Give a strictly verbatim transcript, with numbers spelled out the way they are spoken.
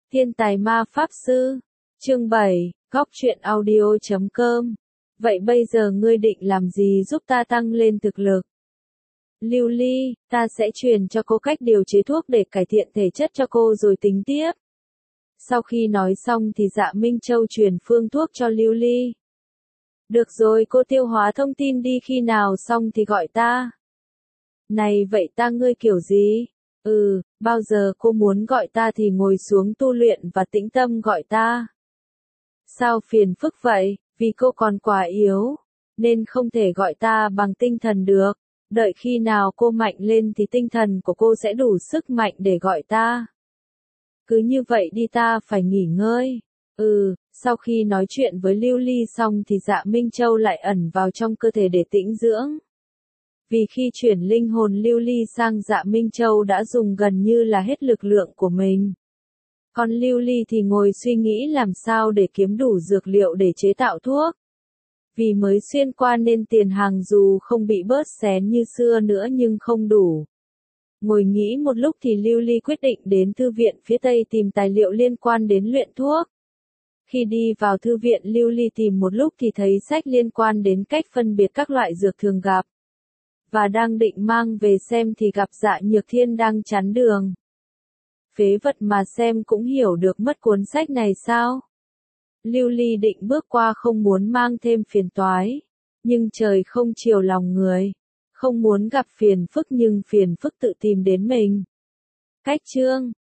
Thiên tài ma pháp sư. Chương bảy, góc truyện audio chấm com. Vậy bây giờ ngươi định làm gì giúp ta tăng lên thực lực? Lưu Ly, ta sẽ truyền cho cô cách điều chế thuốc để cải thiện thể chất cho cô rồi tính tiếp. Sau khi nói xong thì Dạ Minh Châu truyền phương thuốc cho Lưu Ly. Được rồi, cô tiêu hóa thông tin đi, khi nào xong thì gọi ta. Này vậy ta ngươi kiểu gì? Ừ, bao giờ cô muốn gọi ta thì ngồi xuống tu luyện và tĩnh tâm gọi ta. Sao phiền phức vậy, vì cô còn quá yếu, nên không thể gọi ta bằng tinh thần được. Đợi khi nào cô mạnh lên thì tinh thần của cô sẽ đủ sức mạnh để gọi ta. Cứ như vậy đi, ta phải nghỉ ngơi. Ừ, sau khi nói chuyện với Lưu Ly xong thì Dạ Minh Châu lại ẩn vào trong cơ thể để tĩnh dưỡng. Vì khi chuyển linh hồn Lưu Ly sang Dạ Minh Châu đã dùng gần như là hết lực lượng của mình. Còn Lưu Ly thì ngồi suy nghĩ làm sao để kiếm đủ dược liệu để chế tạo thuốc. Vì mới xuyên qua nên tiền hàng dù không bị bớt xén như xưa nữa nhưng không đủ. Ngồi nghĩ một lúc thì Lưu Ly quyết định đến thư viện phía Tây tìm tài liệu liên quan đến luyện thuốc. Khi đi vào thư viện, Lưu Ly tìm một lúc thì thấy sách liên quan đến cách phân biệt các loại dược thường gặp. Và đang định mang về xem thì gặp Dạ Nhược Thiên đang chắn đường. Phế vật mà xem cũng hiểu được mất cuốn sách này sao? Lưu Ly định bước qua không muốn mang thêm phiền toái. Nhưng trời không chiều lòng người. Không muốn gặp phiền phức nhưng phiền phức tự tìm đến mình. Cách chương